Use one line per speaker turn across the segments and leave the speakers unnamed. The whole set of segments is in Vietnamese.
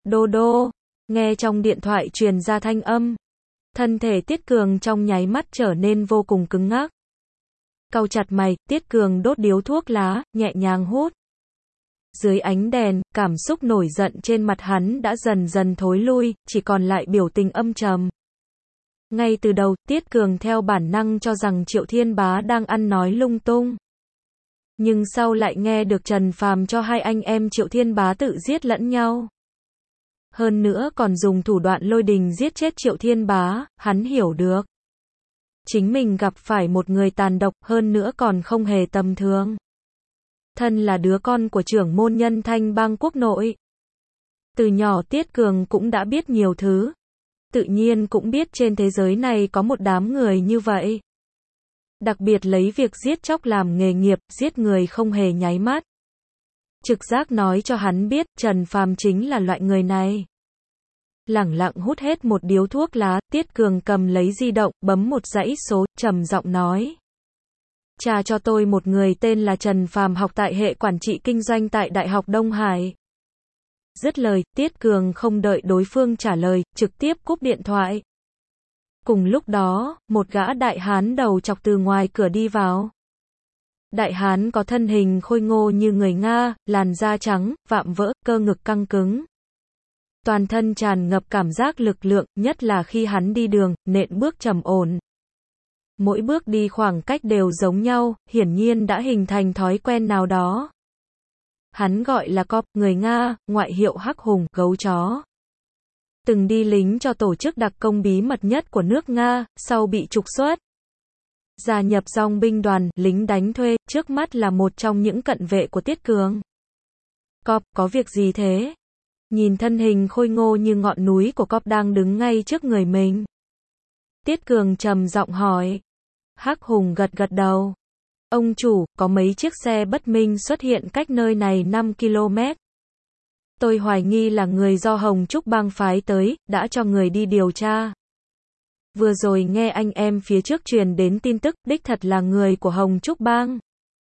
Đô đô, nghe trong điện thoại truyền ra thanh âm. Thân thể Tiết Cường trong nháy mắt trở nên vô cùng cứng ngắc. Cau chặt mày, Tiết Cường đốt điếu thuốc lá, nhẹ nhàng hút. Dưới ánh đèn, cảm xúc nổi giận trên mặt hắn đã dần dần thối lui, chỉ còn lại biểu tình âm trầm. Ngay từ đầu, Tiết Cường theo bản năng cho rằng Triệu Thiên Bá đang ăn nói lung tung. Nhưng sau lại nghe được Trần Phàm cho hai anh em Triệu Thiên Bá tự giết lẫn nhau. Hơn nữa còn dùng thủ đoạn lôi đình giết chết Triệu Thiên Bá, hắn hiểu được. Chính mình gặp phải một người tàn độc, hơn nữa còn không hề tầm thường. Thân là đứa con của trưởng môn nhân Thanh Bang quốc nội. Từ nhỏ Tiết Cường cũng đã biết nhiều thứ. Tự nhiên cũng biết trên thế giới này có một đám người như vậy. Đặc biệt lấy việc giết chóc làm nghề nghiệp, giết người không hề nháy mắt. Trực giác nói cho hắn biết, Trần Phàm chính là loại người này. Lẳng lặng hút hết một điếu thuốc lá, Tiết Cường cầm lấy di động, bấm một dãy số, trầm giọng nói. Trả cho tôi một người tên là Trần Phàm học tại hệ quản trị kinh doanh tại Đại học Đông Hải. Dứt lời, Tiết Cường không đợi đối phương trả lời, trực tiếp cúp điện thoại. Cùng lúc đó, một gã đại hán đầu chọc từ ngoài cửa đi vào. Đại hán có thân hình khôi ngô như người Nga, làn da trắng, vạm vỡ, cơ ngực căng cứng. Toàn thân tràn ngập cảm giác lực lượng, nhất là khi hắn đi đường, nện bước trầm ổn. Mỗi bước đi khoảng cách đều giống nhau, hiển nhiên đã hình thành thói quen nào đó. Hắn gọi là Cop, người Nga, ngoại hiệu Hắc Hùng, gấu chó. Từng đi lính cho tổ chức đặc công bí mật nhất của nước Nga, sau bị trục xuất. Gia nhập dòng binh đoàn, lính đánh thuê, trước mắt là một trong những cận vệ của Tiết Cường. Cop, có việc gì thế? Nhìn thân hình khôi ngô như ngọn núi của Cop đang đứng ngay trước người mình. Tiết Cường trầm giọng hỏi. Hắc Hùng gật gật đầu. Ông chủ, có mấy chiếc xe bất minh xuất hiện cách nơi này 5 km. Tôi hoài nghi là người do Hồng Trúc Bang phái tới, đã cho người đi điều tra. Vừa rồi nghe anh em phía trước truyền đến tin tức, đích thật là người của Hồng Trúc Bang.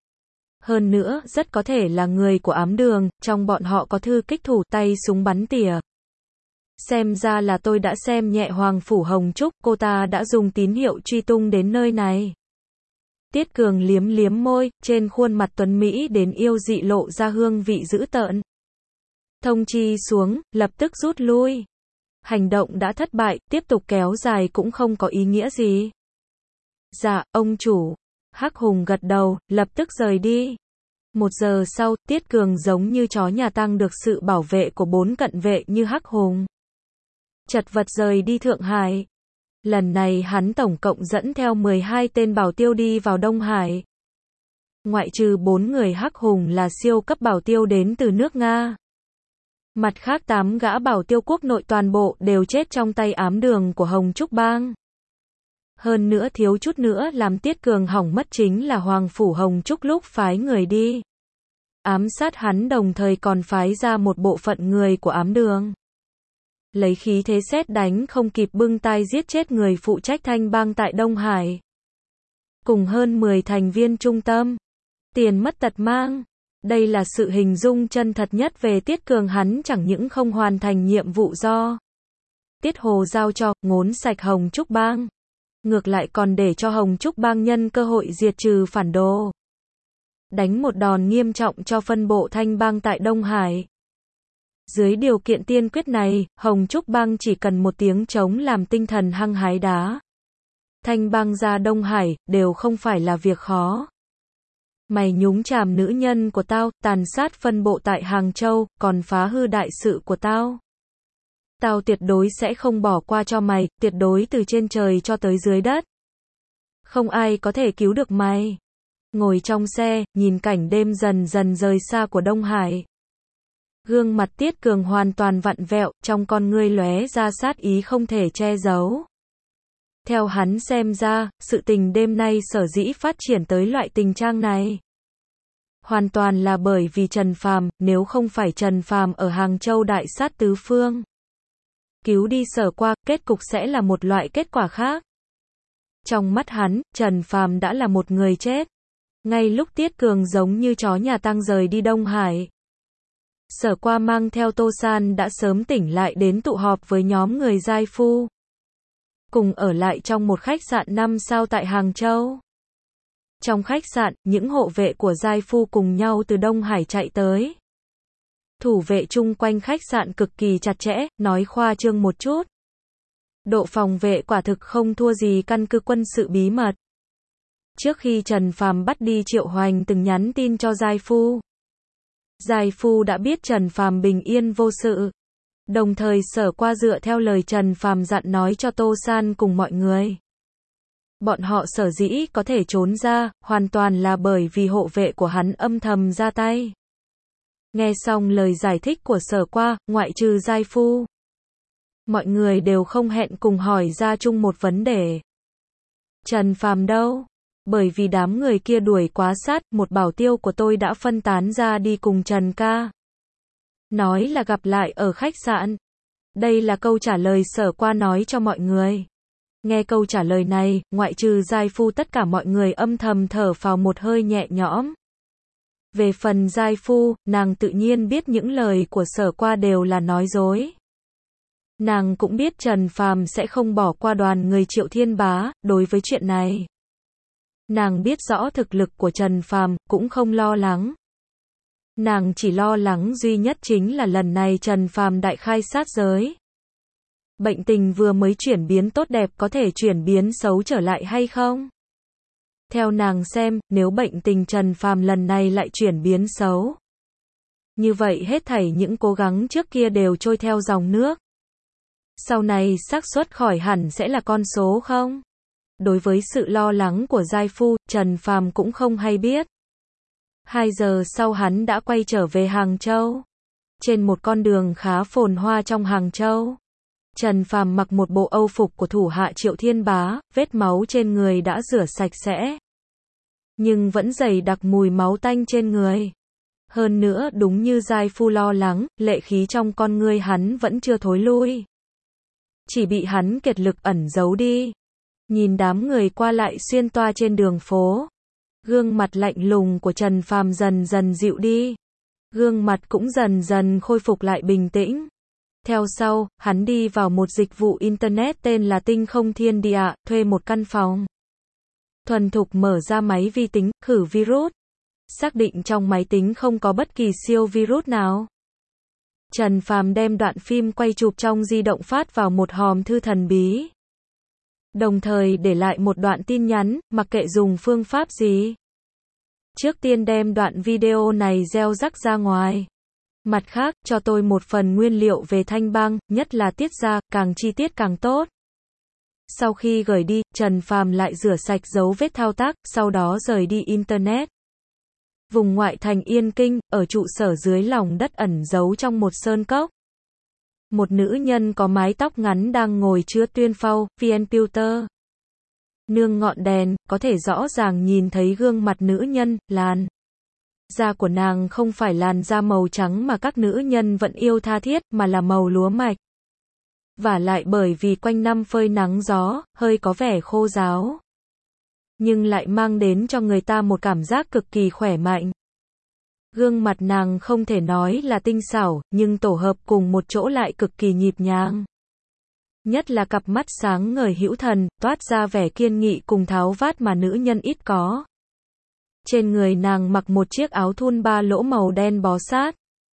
Hơn nữa, rất có thể là người của ám đường, trong bọn họ có thư kích thủ, tay súng bắn tỉa. Xem ra là tôi đã xem nhẹ Hoàng Phủ Hồng Trúc, cô ta đã dùng tín hiệu truy tung đến nơi này. Tiết Cường liếm liếm môi, trên khuôn mặt tuấn Mỹ đến yêu dị lộ ra hương vị dữ tợn. Thông chi xuống, lập tức rút lui. Hành động đã thất bại, tiếp tục kéo dài cũng không có ý nghĩa gì. Dạ, ông chủ. Hắc Hùng gật đầu, lập tức rời đi. 1 giờ sau, Tiết Cường giống như chó nhà tăng được sự bảo vệ của 4 cận vệ như Hắc Hùng. Chật vật rời đi Thượng Hải. Lần này hắn tổng cộng dẫn theo 12 tên bảo tiêu đi vào Đông Hải. Ngoại trừ 4 người Hắc Hùng là siêu cấp bảo tiêu đến từ nước Nga. Mặt khác 8 gã bảo tiêu quốc nội toàn bộ đều chết trong tay ám đường của Hồng Trúc Bang. Hơn nữa thiếu chút nữa làm Tiết Cường hỏng mất chính là Hoàng Phủ Hồng Trúc lúc phái người đi. Ám sát hắn đồng thời còn phái ra một bộ phận người của ám đường. Lấy khí thế sét đánh không kịp bưng tay giết chết người phụ trách Thanh Bang tại Đông Hải. Cùng hơn 10 thành viên trung tâm. Tiền mất tật mang. Đây là sự hình dung chân thật nhất về Tiết Cường, hắn chẳng những không hoàn thành nhiệm vụ do Tiết Hồ giao cho, ngốn sạch Hồng Trúc Bang. Ngược lại còn để cho Hồng Trúc Bang nhân cơ hội diệt trừ phản đồ. Đánh một đòn nghiêm trọng cho phân bộ Thanh Bang tại Đông Hải. Dưới điều kiện tiên quyết này, Hồng Trúc Bang chỉ cần một tiếng trống làm tinh thần hăng hái đá. Thanh Bang ra Đông Hải, đều không phải là việc khó. Mày nhúng chàm nữ nhân của tao, tàn sát phân bộ tại Hàng Châu, còn phá hư đại sự của tao. Tao tuyệt đối sẽ không bỏ qua cho mày, tuyệt đối từ trên trời cho tới dưới đất. Không ai có thể cứu được mày. Ngồi trong xe, nhìn cảnh đêm dần dần rời xa của Đông Hải. Gương mặt Tiết Cường hoàn toàn vặn vẹo, trong con ngươi lóe ra sát ý không thể che giấu. Theo hắn xem ra, sự tình đêm nay sở dĩ phát triển tới loại tình trạng này. Hoàn toàn là bởi vì Trần Phàm, nếu không phải Trần Phàm ở Hàng Châu đại sát tứ phương. Cứu đi Sở Qua, kết cục sẽ là một loại kết quả khác. Trong mắt hắn, Trần Phàm đã là một người chết. Ngay lúc Tiết Cường giống như chó nhà tang rời đi Đông Hải. Sở Qua mang theo Tô San đã sớm tỉnh lại đến tụ họp với nhóm người giai phu. Cùng ở lại trong một khách sạn 5 sao tại Hàng Châu. Trong khách sạn, những hộ vệ của giai phu cùng nhau từ Đông Hải chạy tới. Thủ vệ chung quanh khách sạn cực kỳ chặt chẽ, nói khoa trương một chút. Độ phòng vệ quả thực không thua gì căn cứ quân sự bí mật. Trước khi Trần Phàm bắt đi, Triệu Hoành từng nhắn tin cho giai phu. Giai phu đã biết Trần Phàm bình yên vô sự. Đồng thời Sở Qua dựa theo lời Trần Phàm dặn nói cho Tô San cùng mọi người. Bọn họ sở dĩ có thể trốn ra, hoàn toàn là bởi vì hộ vệ của hắn âm thầm ra tay. Nghe xong lời giải thích của Sở Qua, ngoại trừ giai phu, mọi người đều không hẹn cùng hỏi ra chung một vấn đề. Trần Phàm đâu? Bởi vì đám người kia đuổi quá sát, một bảo tiêu của tôi đã phân tán ra đi cùng Trần ca. Nói là gặp lại ở khách sạn. Đây là câu trả lời Sở Qua nói cho mọi người. Nghe câu trả lời này, ngoại trừ giai phu tất cả mọi người âm thầm thở phào một hơi nhẹ nhõm. Về phần giai phu, nàng tự nhiên biết những lời của Sở Qua đều là nói dối. Nàng cũng biết Trần Phàm sẽ không bỏ qua đoàn người Triệu Thiên Bá, đối với chuyện này. Nàng biết rõ thực lực của Trần Phàm, cũng không lo lắng. Nàng chỉ lo lắng duy nhất chính là lần này Trần Phàm đại khai sát giới. Bệnh tình vừa mới chuyển biến tốt đẹp có thể chuyển biến xấu trở lại hay không? Theo nàng xem, nếu bệnh tình Trần Phàm lần này lại chuyển biến xấu, như vậy hết thảy những cố gắng trước kia đều trôi theo dòng nước. Sau này xác suất khỏi hẳn sẽ là con số không? Đối với sự lo lắng của giai phu, Trần Phàm cũng không hay biết. 2 giờ sau hắn đã quay trở về Hàng Châu. Trên một con đường khá phồn hoa trong Hàng Châu, Trần Phàm mặc một bộ âu phục của thủ hạ Triệu Thiên Bá, vết máu trên người đã rửa sạch sẽ. Nhưng vẫn dày đặc mùi máu tanh trên người. Hơn nữa đúng như giai phu lo lắng, lệ khí trong con ngươi hắn vẫn chưa thối lui. Chỉ bị hắn kiệt lực ẩn giấu đi. Nhìn đám người qua lại xuyên toa trên đường phố. Gương mặt lạnh lùng của Trần Phàm dần dần dịu đi. Gương mặt cũng dần dần khôi phục lại bình tĩnh. Theo sau, hắn đi vào một dịch vụ Internet tên là Tinh Không Thiên Địa, thuê một căn phòng. Thuần thục mở ra máy vi tính, khử virus. Xác định trong máy tính không có bất kỳ siêu virus nào. Trần Phàm đem đoạn phim quay chụp trong di động phát vào một hòm thư thần bí. Đồng thời để lại một đoạn tin nhắn, mặc kệ dùng phương pháp gì. Trước tiên đem đoạn video này gieo rắc ra ngoài. Mặt khác, cho tôi một phần nguyên liệu về thanh băng, nhất là tiết ra, càng chi tiết càng tốt. Sau khi gửi đi, Trần Phàm lại rửa sạch dấu vết thao tác, sau đó rời đi Internet. Vùng ngoại thành Yên Kinh, ở trụ sở dưới lòng đất ẩn giấu trong một sơn cốc. Một nữ nhân có mái tóc ngắn đang ngồi chứa tuyên phao, computer. Nương ngọn đèn, có thể rõ ràng nhìn thấy gương mặt nữ nhân, làn da của nàng không phải làn da màu trắng mà các nữ nhân vẫn yêu tha thiết, mà là màu lúa mạch. Vả lại bởi vì quanh năm phơi nắng gió, hơi có vẻ khô ráo. Nhưng lại mang đến cho người ta một cảm giác cực kỳ khỏe mạnh. Gương mặt nàng không thể nói là tinh xảo, nhưng tổ hợp cùng một chỗ lại cực kỳ nhịp nhàng. Nhất là cặp mắt sáng ngời hữu thần, toát ra vẻ kiên nghị cùng tháo vát mà nữ nhân ít có. Trên người nàng mặc một chiếc áo thun 3 lỗ màu đen bó sát.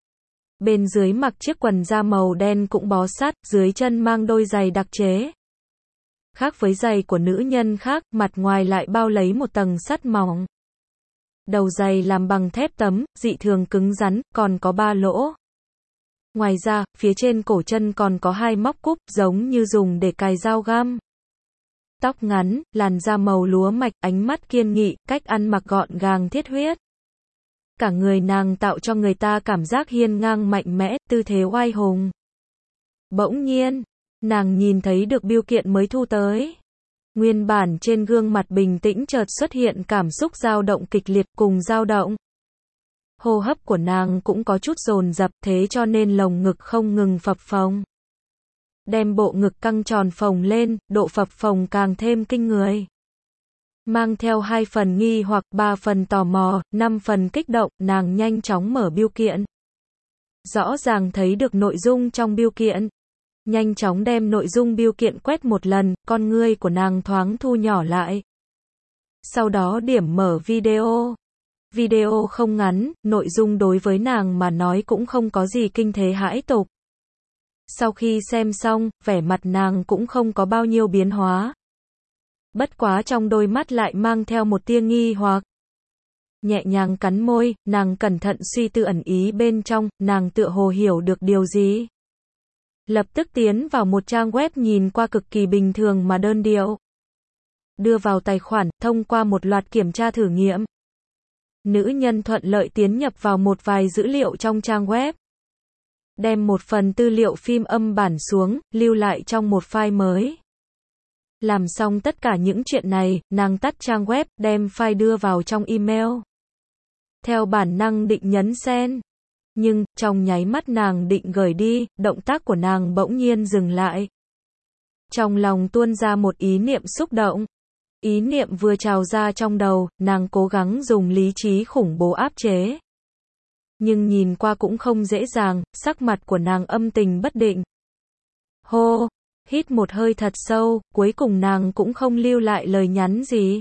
Bên dưới mặc chiếc quần da màu đen cũng bó sát, dưới chân mang đôi giày đặc chế. Khác với giày của nữ nhân khác, mặt ngoài lại bao lấy một tầng sắt mỏng. Đầu giày làm bằng thép tấm, dị thường cứng rắn, còn có 3 lỗ. Ngoài ra, phía trên cổ chân còn có 2 móc cúp, giống như dùng để cài dao găm. Tóc ngắn, làn da màu lúa mạch, ánh mắt kiên nghị, cách ăn mặc gọn gàng thiết huyết. Cả người nàng tạo cho người ta cảm giác hiên ngang mạnh mẽ, tư thế oai hùng. Bỗng nhiên, nàng nhìn thấy được bưu kiện mới thu tới. Nguyên bản trên gương mặt bình tĩnh chợt xuất hiện cảm xúc dao động kịch liệt cùng dao động. Hô hấp của nàng cũng có chút dồn dập, thế cho nên lồng ngực không ngừng phập phồng. Đem bộ ngực căng tròn phồng lên, độ phập phồng càng thêm kinh người. Mang theo 2 phần nghi hoặc 3 phần tò mò, 5 phần kích động, nàng nhanh chóng mở bưu kiện. rõ ràng thấy được nội dung trong bưu kiện. Nhanh chóng đem nội dung bưu kiện quét một lần, con ngươi của nàng thoáng thu nhỏ lại. Sau đó điểm mở video. Video không ngắn, nội dung đối với nàng mà nói cũng không có gì kinh thế hãi tục. Sau khi xem xong, vẻ mặt nàng cũng không có bao nhiêu biến hóa. Bất quá trong đôi mắt lại mang theo một tia nghi hoặc. Nhẹ nhàng cắn môi, nàng cẩn thận suy tư ẩn ý bên trong, nàng tựa hồ hiểu được điều gì. Lập tức tiến vào một trang web nhìn qua cực kỳ bình thường mà đơn điệu. Đưa vào tài khoản, thông qua một loạt kiểm tra thử nghiệm. Nữ nhân thuận lợi tiến nhập vào một vài dữ liệu trong trang web. Đem một phần tư liệu phim âm bản xuống, lưu lại trong một file mới. Làm xong tất cả những chuyện này, nàng tắt trang web, đem file đưa vào trong email. Theo bản năng định nhấn send. Nhưng, trong nháy mắt nàng định gửi đi, động tác của nàng bỗng nhiên dừng lại. Trong lòng tuôn ra một ý niệm xúc động. Ý niệm vừa trào ra trong đầu, nàng cố gắng dùng lý trí khủng bố áp chế. Nhưng nhìn qua cũng không dễ dàng, sắc mặt của nàng âm tình bất định. Hô, hít một hơi thật sâu, cuối cùng nàng cũng không lưu lại lời nhắn gì.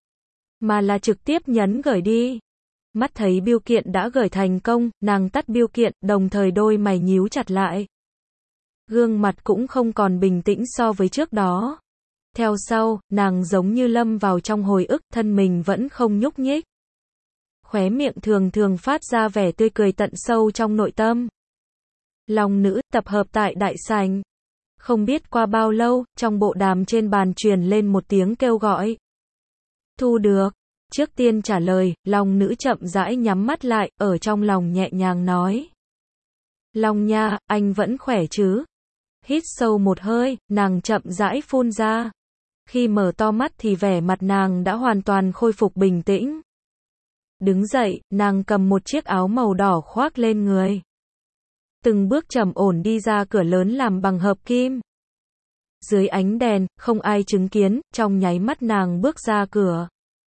Mà là trực tiếp nhấn gửi đi. Mắt thấy bưu kiện đã gửi thành công, nàng tắt bưu kiện, đồng thời đôi mày nhíu chặt lại. Gương mặt cũng không còn bình tĩnh so với trước đó. Theo sau, nàng giống như lâm vào trong hồi ức, thân mình vẫn không nhúc nhích. Khóe miệng thường thường phát ra vẻ tươi cười tận sâu trong nội tâm. Lòng nữ, tập hợp tại đại sảnh. Không biết qua bao lâu, trong bộ đàm trên bàn truyền lên một tiếng kêu gọi. Thu được. Trước tiên trả lời, lòng nữ chậm rãi nhắm mắt lại, ở trong lòng nhẹ nhàng nói. Long nha, anh vẫn khỏe chứ? Hít sâu một hơi, nàng chậm rãi phun ra. Khi mở to mắt thì vẻ mặt nàng đã hoàn toàn khôi phục bình tĩnh. Đứng dậy, nàng cầm một chiếc áo màu đỏ khoác lên người. Từng bước trầm ổn đi ra cửa lớn làm bằng hợp kim. Dưới ánh đèn, không ai chứng kiến, trong nháy mắt nàng bước ra cửa.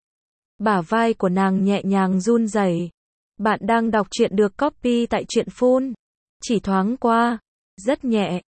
Bả vai của nàng nhẹ nhàng run rẩy. Bạn đang đọc truyện được copy tại truyện phun. Chỉ thoáng qua. Rất nhẹ.